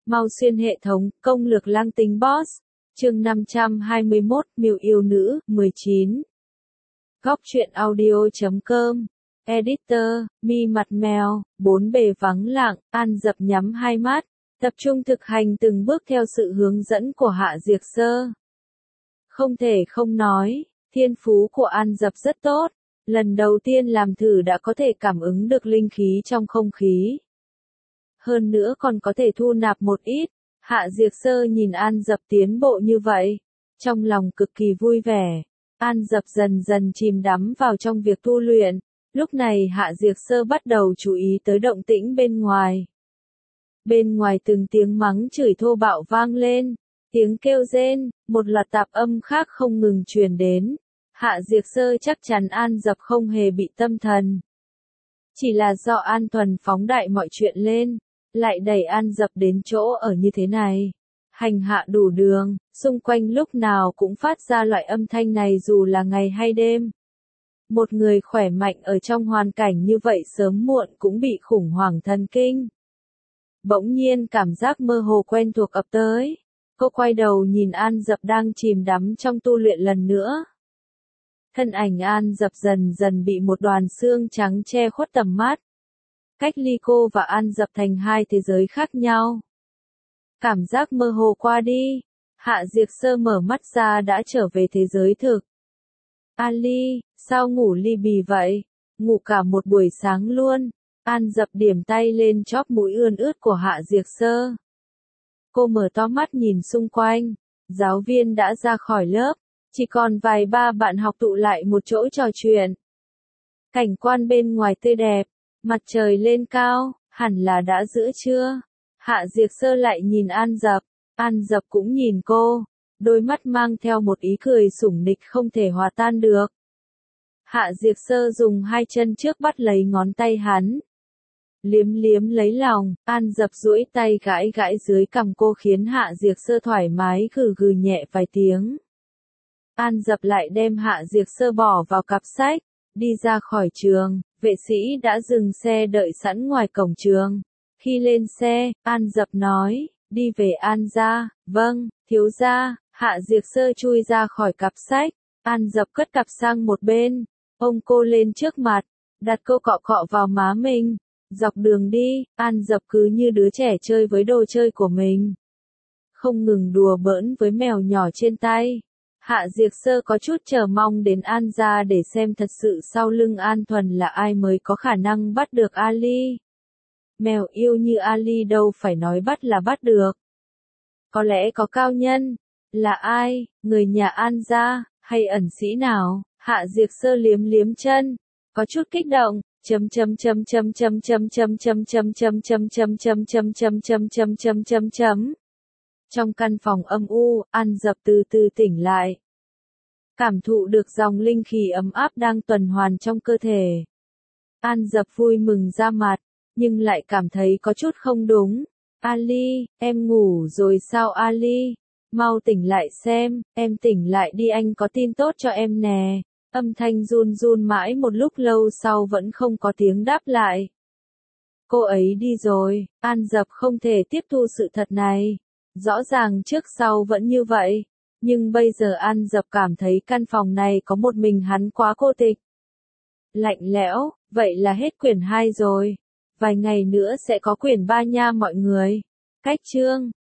Mau xuyên hệ thống, công lược lang tính boss. Chương 521, Miêu yêu nữ, 19. Góc truyện audio.com. Editor, mi mặt mèo, bốn bề vắng lặng, An Dập nhắm hai mắt, tập trung thực hành từng bước theo sự hướng dẫn của Hạ Diệc Sơ. Không thể không nói, thiên phú của An Dập rất tốt, lần đầu tiên làm thử đã có thể cảm ứng được linh khí trong không khí. Hơn nữa còn có thể thu nạp một ít. Hạ Diệc Sơ nhìn An Dập tiến bộ như vậy, trong lòng cực kỳ vui vẻ. An Dập dần dần chìm đắm vào trong việc tu luyện, lúc này Hạ Diệc Sơ bắt đầu chú ý tới động tĩnh bên ngoài. Bên ngoài từng tiếng mắng chửi thô bạo vang lên, tiếng kêu rên, một loạt tạp âm khác không ngừng truyền đến. Hạ Diệc Sơ chắc chắn An Dập không hề bị tâm thần. Chỉ là do An Thuần phóng đại mọi chuyện lên, lại đẩy An Dập đến chỗ ở như thế này. Hành hạ đủ đường, xung quanh lúc nào cũng phát ra loại âm thanh này dù là ngày hay đêm. Một người khỏe mạnh ở trong hoàn cảnh như vậy sớm muộn cũng bị khủng hoảng thần kinh. Bỗng nhiên cảm giác mơ hồ quen thuộc ập tới. Cô quay đầu nhìn An Dập đang chìm đắm trong tu luyện lần nữa. Thân ảnh An Dập dần dần bị một đoàn xương trắng che khuất tầm mắt. Cách ly cô và An Dập thành hai thế giới khác nhau. Cảm giác mơ hồ qua đi, Hạ Diệc Sơ mở mắt ra đã trở về thế giới thực. Ali, sao ngủ li bì vậy? Ngủ cả một buổi sáng luôn. An Dập điểm tay lên chóp mũi ươn ướt của Hạ Diệc Sơ. Cô mở to mắt nhìn xung quanh, giáo viên đã ra khỏi lớp, chỉ còn vài ba bạn học tụ lại một chỗ trò chuyện. Cảnh quan bên ngoài tươi đẹp, mặt trời lên cao, hẳn là đã giữa trưa. Hạ Diệc Sơ lại nhìn An Dập cũng nhìn cô, đôi mắt mang theo một ý cười sủng nịch không thể hòa tan được. Hạ Diệc Sơ dùng hai chân trước bắt lấy ngón tay hắn. Liếm liếm lấy lòng, An Dập duỗi tay gãi gãi dưới cằm cô khiến Hạ Diệc Sơ thoải mái gừ gừ nhẹ vài tiếng. An Dập lại đem Hạ Diệc Sơ bỏ vào cặp sách, đi ra khỏi trường, vệ sĩ đã dừng xe đợi sẵn ngoài cổng trường. Khi lên xe, An Dập nói, đi về An gia. Vâng, thiếu gia. Hạ Diệc Sơ chui ra khỏi cặp sách, An Dập cất cặp sang một bên, ôm cô lên trước mặt, đặt cô cọ cọ vào má mình. Dọc đường đi, An Dập cứ như đứa trẻ chơi với đồ chơi của mình, không ngừng đùa bỡn với mèo nhỏ trên tay. Hạ Diệc Sơ có chút chờ mong đến An gia để xem thật sự sau lưng An Thuần là ai mới có khả năng bắt được Ali. Mèo yêu như Ali đâu phải nói bắt là bắt được. Có lẽ có cao nhân. Là ai? Người nhà An gia, hay ẩn sĩ nào? Hạ Diệc Sơ liếm liếm chân, có chút kích động. Trong căn phòng âm u, An Dập từ từ tỉnh lại. Cảm thụ được dòng linh khí ấm áp đang tuần hoàn trong cơ thể. An Dập vui mừng ra mặt, nhưng lại cảm thấy có chút không đúng. Ali, em ngủ rồi sao Ali? Mau tỉnh lại xem, em tỉnh lại đi anh có tin tốt cho em nè. Âm thanh run run mãi một lúc lâu sau vẫn không có tiếng đáp lại. Cô ấy đi rồi, An Dập không thể tiếp thu sự thật này. Rõ ràng trước sau vẫn như vậy, nhưng bây giờ An Dập cảm thấy căn phòng này có một mình hắn quá cô tịch. Lạnh lẽo, vậy là hết quyển 2 rồi. Vài ngày nữa sẽ có quyển 3 nha mọi người. Cách chương